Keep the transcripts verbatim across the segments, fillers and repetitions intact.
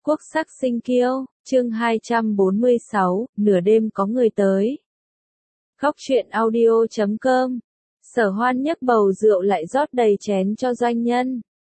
Quốc sắc sinh kiêu, chương hai trăm bốn mươi sáu, nửa đêm có người tới. Góc truyện audio chấm com. Sở Hoan nhấc bầu rượu lại rót đầy chén cho doanh nhân.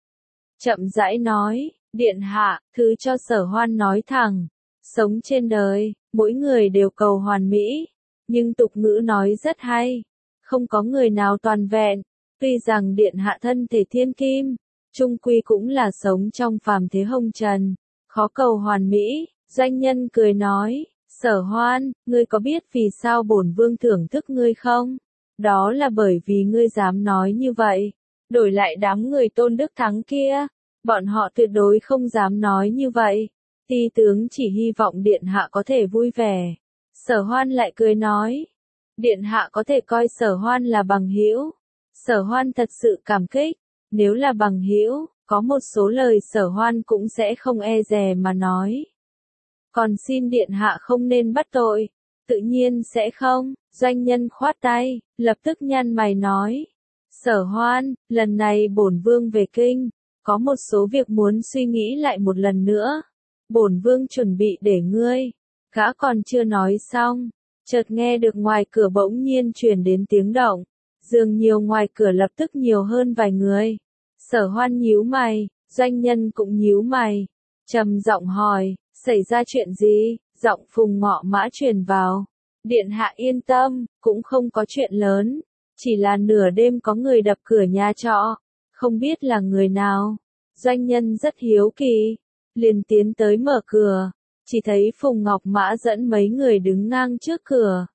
Chậm rãi nói, điện hạ, thứ cho Sở Hoan nói thẳng. Sống trên đời, mỗi người đều cầu hoàn mỹ. Nhưng tục ngữ nói rất hay. Không có người nào toàn vẹn. Tuy rằng điện hạ thân thể thiên kim, chung quy cũng là sống trong phàm thế hồng trần. Khó cầu hoàn mỹ, doanh nhân cười nói, Sở Hoan, ngươi có biết vì sao bổn vương thưởng thức ngươi không? Đó là bởi vì ngươi dám nói như vậy. Đổi lại đám người Tôn Đức Thắng kia, bọn họ tuyệt đối không dám nói như vậy. Ti tướng chỉ hy vọng điện hạ có thể vui vẻ. Sở Hoan lại cười nói, điện hạ có thể coi Sở Hoan là bằng hữu. Sở Hoan thật sự cảm kích, nếu là bằng hữu, có một số lời Sở Hoan cũng sẽ không e dè mà nói. Còn xin điện hạ không nên bắt tội. Tự nhiên sẽ không, doanh nhân khoát tay, lập tức nhăn mày nói. Sở Hoan, lần này bổn vương về kinh, có một số việc muốn suy nghĩ lại một lần nữa. Bổn vương chuẩn bị để ngươi. Gã còn chưa nói xong, chợt nghe được ngoài cửa bỗng nhiên truyền đến tiếng động. Dường nhiều ngoài cửa lập tức nhiều hơn vài người. Sở Hoan nhíu mày, doanh nhân cũng nhíu mày. Trầm giọng hỏi, xảy ra chuyện gì? Giọng Phùng Ngọ Mã truyền vào. Điện hạ yên tâm, cũng không có chuyện lớn. Chỉ là nửa đêm có người đập cửa nhà trọ. Không biết là người nào. Doanh nhân rất hiếu kỳ. Liền tiến tới mở cửa. Chỉ thấy Phùng Ngọc Mã dẫn mấy người đứng ngang trước cửa.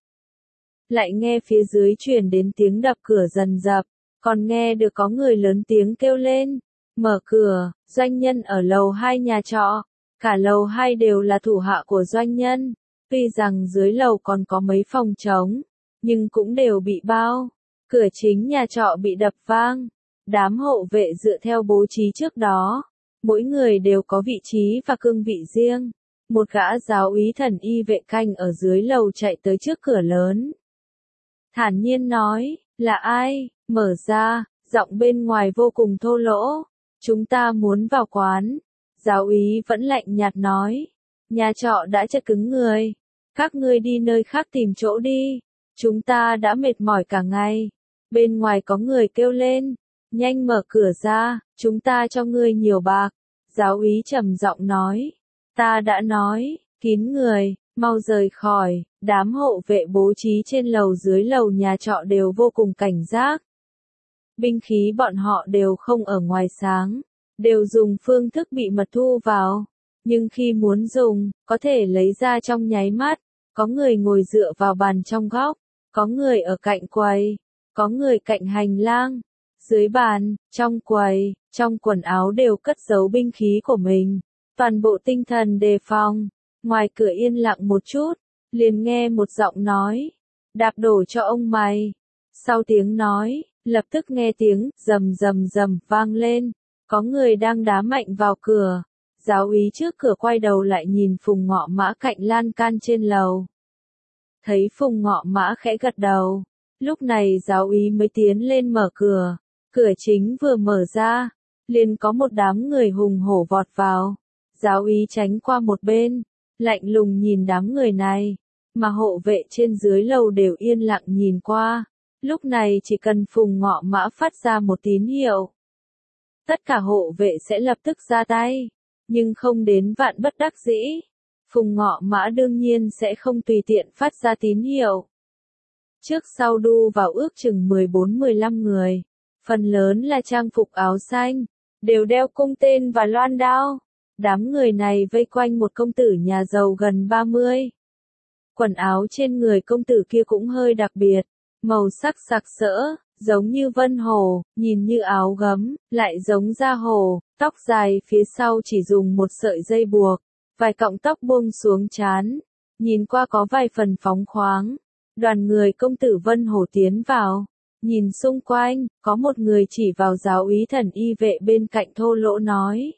Lại nghe phía dưới truyền đến tiếng đập cửa dần dập. Còn nghe được có người lớn tiếng kêu lên. Mở cửa, doanh nhân ở lầu hai nhà trọ. Cả lầu hai đều là thủ hạ của doanh nhân. Tuy rằng dưới lầu còn có mấy phòng trống, nhưng cũng đều bị bao. Cửa chính nhà trọ bị đập vang. Đám hộ vệ dựa theo bố trí trước đó. Mỗi người đều có vị trí và cương vị riêng. Một gã giáo úy thần y vệ canh ở dưới lầu chạy tới trước cửa lớn. Thản nhiên nói, là ai? Mở ra, giọng bên ngoài vô cùng thô lỗ. Chúng ta muốn vào quán. Giáo úy vẫn lạnh nhạt nói. Nhà trọ đã chật cứng người. Các ngươi đi nơi khác tìm chỗ đi. Chúng ta đã mệt mỏi cả ngày. Bên ngoài có người kêu lên. Nhanh mở cửa ra, chúng ta cho ngươi nhiều bạc. Giáo úy trầm giọng nói. Ta đã nói, kín người, mau rời khỏi. Đám hộ vệ bố trí trên lầu dưới lầu nhà trọ đều vô cùng cảnh giác. Binh khí bọn họ đều không ở ngoài sáng, đều dùng phương thức bị mật thu vào. Nhưng khi muốn dùng, có thể lấy ra trong nháy mắt. Có người ngồi dựa vào bàn trong góc, có người ở cạnh quầy, có người cạnh hành lang. Dưới bàn, trong quầy, trong quần áo đều cất giấu binh khí của mình. Toàn bộ tinh thần đề phòng. Ngoài cửa yên lặng một chút, liền nghe một giọng nói. Đạp đổ cho ông mày. Sau tiếng nói, lập tức nghe tiếng rầm rầm rầm vang lên. Có người đang đá mạnh vào cửa. Giáo úy trước cửa quay đầu lại nhìn Phùng Ngọ Mã cạnh lan can trên lầu. Thấy Phùng Ngọ Mã khẽ gật đầu. Lúc này giáo úy mới tiến lên mở cửa. Cửa chính vừa mở ra, liền có một đám người hùng hổ vọt vào. Giáo úy tránh qua một bên, lạnh lùng nhìn đám người này. Mà hộ vệ trên dưới lầu đều yên lặng nhìn qua. Lúc này chỉ cần Phùng Ngọ Mã phát ra một tín hiệu. Tất cả hộ vệ sẽ lập tức ra tay. Nhưng không đến vạn bất đắc dĩ. Phùng Ngọ Mã đương nhiên sẽ không tùy tiện phát ra tín hiệu. Trước sau đu vào ước chừng mười bốn mười lăm người. Phần lớn là trang phục áo xanh. Đều đeo cung tên và loan đao. Đám người này vây quanh một công tử nhà giàu gần ba mươi. Quần áo trên người công tử kia cũng hơi đặc biệt. Màu sắc sặc sỡ, giống như vân hồ, nhìn như áo gấm, lại giống da hồ, tóc dài phía sau chỉ dùng một sợi dây buộc, vài cọng tóc buông xuống trán, nhìn qua có vài phần phóng khoáng. Đoàn người công tử vân hồ tiến vào, nhìn xung quanh, có một người chỉ vào giáo úy thần y vệ bên cạnh thô lỗ nói.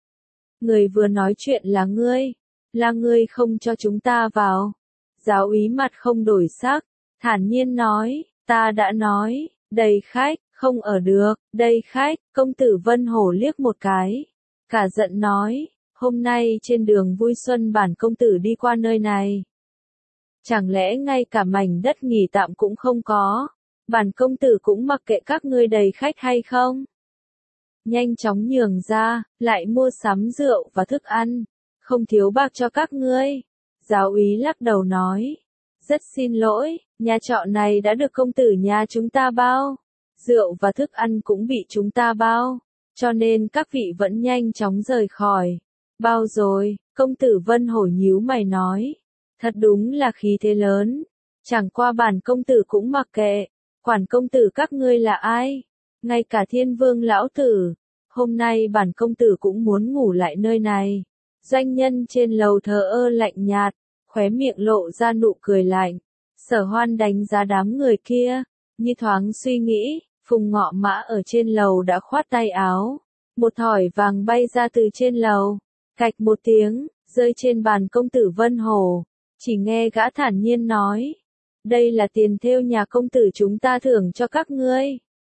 Người vừa nói chuyện là ngươi, là ngươi không cho chúng ta vào. Giáo úy mặt không đổi sắc, thản nhiên nói, ta đã nói, đầy khách, không ở được, đầy khách. Công tử Vân Hổ liếc một cái, cả giận nói, hôm nay trên đường vui xuân bản công tử đi qua nơi này. Chẳng lẽ ngay cả mảnh đất nghỉ tạm cũng không có, bản công tử cũng mặc kệ các ngươi đầy khách hay không? Nhanh chóng nhường ra, lại mua sắm rượu và thức ăn, không thiếu bạc cho các ngươi. Giáo úy lắc đầu nói, rất xin lỗi, nhà trọ này đã được công tử nhà chúng ta bao, rượu và thức ăn cũng bị chúng ta bao, cho nên các vị vẫn nhanh chóng rời khỏi. Bao rồi, công tử Vân Hổ nhíu mày nói, thật đúng là khí thế lớn, chẳng qua bản công tử cũng mặc kệ, quản công tử các ngươi là ai, ngay cả Thiên Vương lão tử, hôm nay bản công tử cũng muốn ngủ lại nơi này. Doanh nhân trên lầu thờ ơ lạnh nhạt, khóe miệng lộ ra nụ cười lạnh. Sở Hoan đánh giá đám người kia, như thoáng suy nghĩ, Phùng Ngọ Mã ở trên lầu đã khoát tay áo, một thỏi vàng bay ra từ trên lầu, cạch một tiếng, rơi trên bàn công tử Vân Hổ, chỉ nghe gã thản nhiên nói, đây là tiền thêu nhà công tử chúng ta thưởng cho các ngươi.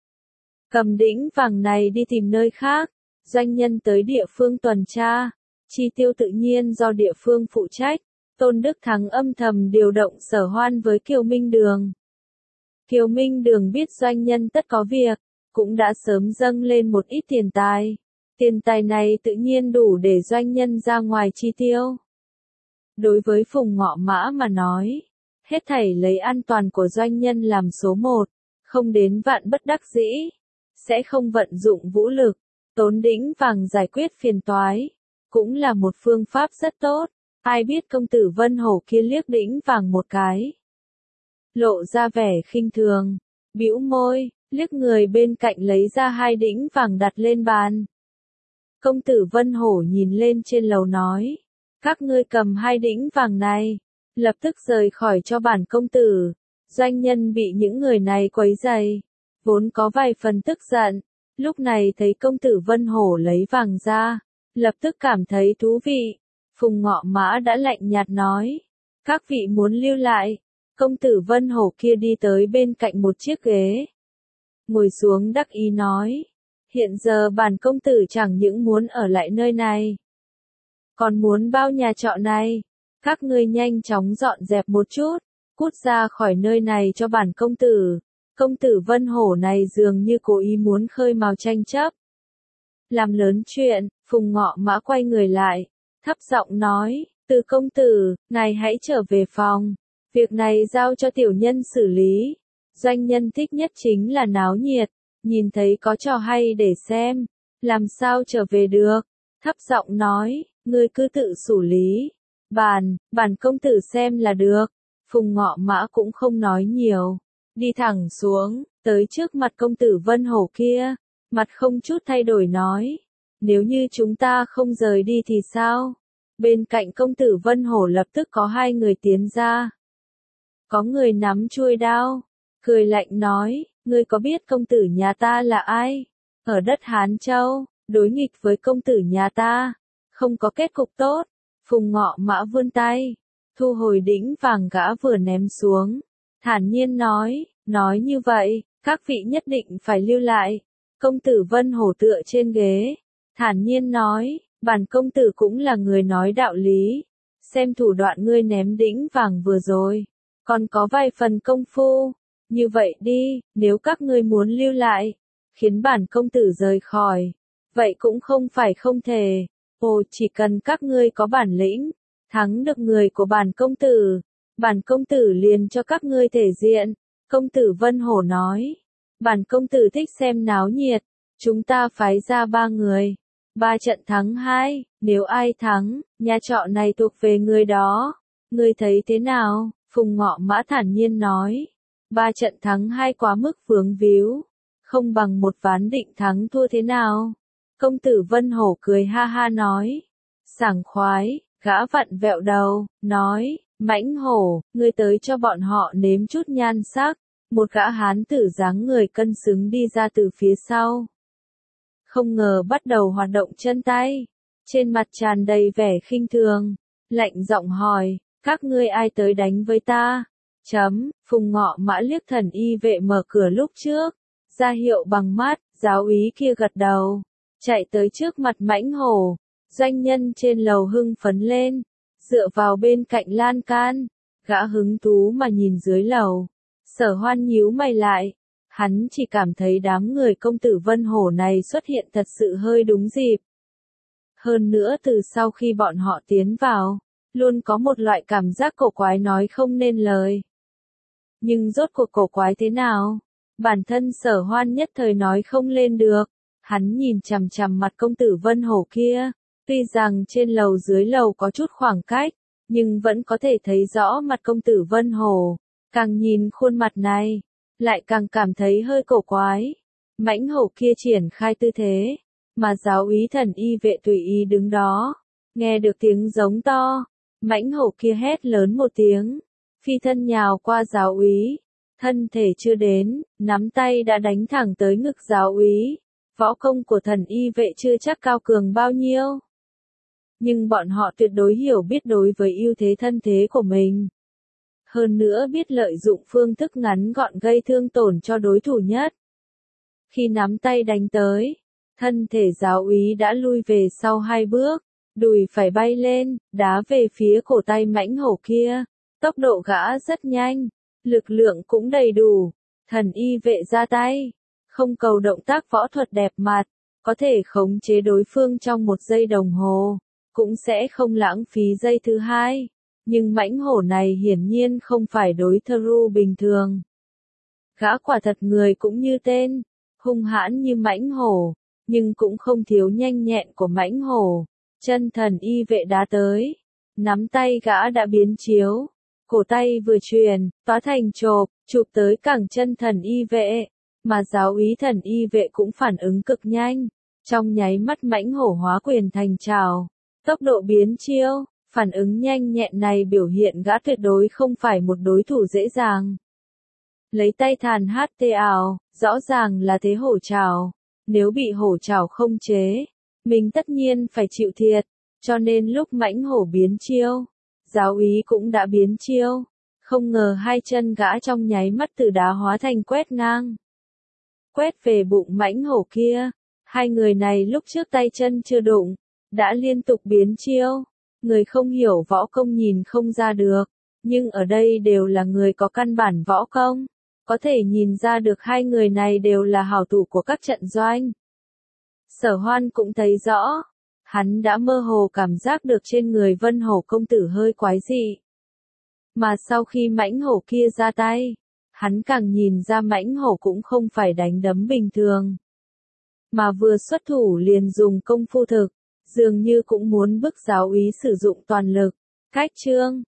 Cầm đĩnh vàng này đi tìm nơi khác, doanh nhân tới địa phương tuần tra, chi tiêu tự nhiên do địa phương phụ trách. Tôn Đức Thắng âm thầm điều động Sở Hoan với Kiều Minh Đường. Kiều Minh Đường biết doanh nhân tất có việc, cũng đã sớm dâng lên một ít tiền tài. Tiền tài này tự nhiên đủ để doanh nhân ra ngoài chi tiêu. Đối với Phùng Ngọ Mã mà nói, hết thảy lấy an toàn của doanh nhân làm số một, không đến vạn bất đắc dĩ, sẽ không vận dụng vũ lực, tốn đĩnh vàng giải quyết phiền toái, cũng là một phương pháp rất tốt. Ai biết công tử Vân Hổ kia liếc đĩnh vàng một cái, lộ ra vẻ khinh thường, bĩu môi, liếc người bên cạnh lấy ra hai đĩnh vàng đặt lên bàn. Công tử Vân Hổ nhìn lên trên lầu nói, các ngươi cầm hai đĩnh vàng này, lập tức rời khỏi cho bản công tử. Doanh nhân bị những người này quấy rầy, vốn có vài phần tức giận, lúc này thấy công tử Vân Hổ lấy vàng ra, lập tức cảm thấy thú vị. Phùng Ngọ Mã đã lạnh nhạt nói, các vị muốn lưu lại. Công tử Vân Hổ kia đi tới bên cạnh một chiếc ghế, ngồi xuống đắc ý nói, hiện giờ bản công tử chẳng những muốn ở lại nơi này, còn muốn bao nhà trọ này. Các ngươi nhanh chóng dọn dẹp một chút, cút ra khỏi nơi này cho bản công tử. Công tử Vân Hổ này dường như cố ý muốn khơi mào tranh chấp. Làm lớn chuyện, Phùng Ngọ Mã quay người lại, thấp giọng nói, Từ công tử, ngài hãy trở về phòng, việc này giao cho tiểu nhân xử lý. Doanh nhân thích nhất chính là náo nhiệt, nhìn thấy có trò hay để xem, làm sao trở về được. Thấp giọng nói, ngươi cứ tự xử lý, bản, bản công tử xem là được. Phùng Ngọ Mã cũng không nói nhiều, đi thẳng xuống, tới trước mặt công tử Vân Hổ kia, mặt không chút thay đổi nói, nếu như chúng ta không rời đi thì sao? Bên cạnh công tử Vân Hổ lập tức có hai người tiến ra. Có người nắm chuôi đao, cười lạnh nói, ngươi có biết công tử nhà ta là ai? Ở đất Hán Châu, đối nghịch với công tử nhà ta, không có kết cục tốt. Phùng Ngọ Mã vươn tay, thu hồi đĩnh vàng gã vừa ném xuống, thản nhiên nói, nói như vậy, các vị nhất định phải lưu lại. Công tử Vân Hổ tựa trên ghế, thản nhiên nói, bản công tử cũng là người nói đạo lý, xem thủ đoạn ngươi ném đĩnh vàng vừa rồi, còn có vài phần công phu, như vậy đi, nếu các ngươi muốn lưu lại, khiến bản công tử rời khỏi, vậy cũng không phải không thể. Ồ, chỉ cần các ngươi có bản lĩnh, thắng được người của bản công tử, bản công tử liền cho các ngươi thể diện. Công tử Vân Hổ nói, bản công tử thích xem náo nhiệt, chúng ta phái ra ba người, ba trận thắng hai, nếu ai thắng, nhà trọ này thuộc về người đó. Ngươi thấy thế nào? Phùng Ngọ Mã thản nhiên nói, ba trận thắng hai quá mức vướng víu, không bằng một ván định thắng thua thế nào? Công tử Vân Hổ cười ha ha nói, sảng khoái. Gã vặn vẹo đầu, nói, Mãnh Hổ, ngươi tới cho bọn họ nếm chút nhan sắc. Một gã hán tử dáng người cân xứng đi ra từ phía sau. Không ngờ bắt đầu hoạt động chân tay, trên mặt tràn đầy vẻ khinh thường, lạnh giọng hỏi, các ngươi ai tới đánh với ta? Chấm, Phùng Ngọ Mã liếc thần y vệ mở cửa lúc trước, ra hiệu bằng mắt, giáo úy kia gật đầu, chạy tới trước mặt Mãnh Hổ, Doanh nhân trên lầu hưng phấn lên, dựa vào bên cạnh lan can, gã hứng thú mà nhìn dưới lầu. Sở Hoan nhíu mày lại, hắn chỉ cảm thấy đám người công tử Vân Hổ này xuất hiện thật sự hơi đúng dịp. Hơn nữa từ sau khi bọn họ tiến vào, luôn có một loại cảm giác cổ quái nói không nên lời. Nhưng rốt cuộc cổ quái thế nào? Bản thân Sở Hoan nhất thời nói không lên được. Hắn nhìn chằm chằm mặt công tử Vân Hổ kia, tuy rằng trên lầu dưới lầu có chút khoảng cách, nhưng vẫn có thể thấy rõ mặt công tử Vân Hổ. Càng nhìn khuôn mặt này, lại càng cảm thấy hơi cổ quái. Mãnh hổ kia triển khai tư thế, mà giáo úy thần y vệ tùy ý đứng đó, nghe được tiếng giống to, mãnh hổ kia hét lớn một tiếng, phi thân nhào qua giáo úy, thân thể chưa đến, nắm tay đã đánh thẳng tới ngực giáo úy. Võ công của thần y vệ chưa chắc cao cường bao nhiêu, nhưng bọn họ tuyệt đối hiểu biết đối với ưu thế thân thế của mình. Hơn nữa biết lợi dụng phương thức ngắn gọn gây thương tổn cho đối thủ nhất. Khi nắm tay đánh tới, thân thể giáo úy đã lui về sau hai bước, đùi phải bay lên, đá về phía cổ tay mãnh hổ kia. Tốc độ gã rất nhanh, lực lượng cũng đầy đủ, thần y vệ ra tay, không cầu động tác võ thuật đẹp mặt, có thể khống chế đối phương trong một giây đồng hồ, cũng sẽ không lãng phí giây thứ hai. Nhưng mãnh hổ này hiển nhiên không phải đối thủ bình thường. Gã quả thật người cũng như tên, hung hãn như mãnh hổ, nhưng cũng không thiếu nhanh nhẹn của mãnh hổ. Chân thần y vệ đá tới, nắm tay gã đã biến chiếu, cổ tay vừa truyền, tóa thành chộp, chụp tới cẳng chân thần y vệ, mà giáo úy thần y vệ cũng phản ứng cực nhanh, trong nháy mắt mãnh hổ hóa quyền thành trảo, tốc độ biến chiêu. Phản ứng nhanh nhẹn này biểu hiện gã tuyệt đối không phải một đối thủ dễ dàng. Lấy tay thàn hát tê ảo, rõ ràng là thế hổ trảo. Nếu bị hổ trảo không chế, mình tất nhiên phải chịu thiệt. Cho nên lúc mãnh hổ biến chiêu, giáo úy cũng đã biến chiêu. Không ngờ hai chân gã trong nháy mắt từ đá hóa thành quét ngang. Quét về bụng mãnh hổ kia. Hai người này lúc trước tay chân chưa đụng, đã liên tục biến chiêu. Người không hiểu võ công nhìn không ra được, nhưng ở đây đều là người có căn bản võ công, có thể nhìn ra được hai người này đều là hảo thủ của các trận doanh. Sở Hoan cũng thấy rõ, hắn đã mơ hồ cảm giác được trên người Vân Hổ công tử hơi quái dị. Mà sau khi mãnh hổ kia ra tay, hắn càng nhìn ra mãnh hổ cũng không phải đánh đấm bình thường, mà vừa xuất thủ liền dùng công phu thực. Dường như cũng muốn bức giáo úy sử dụng toàn lực. Cách chương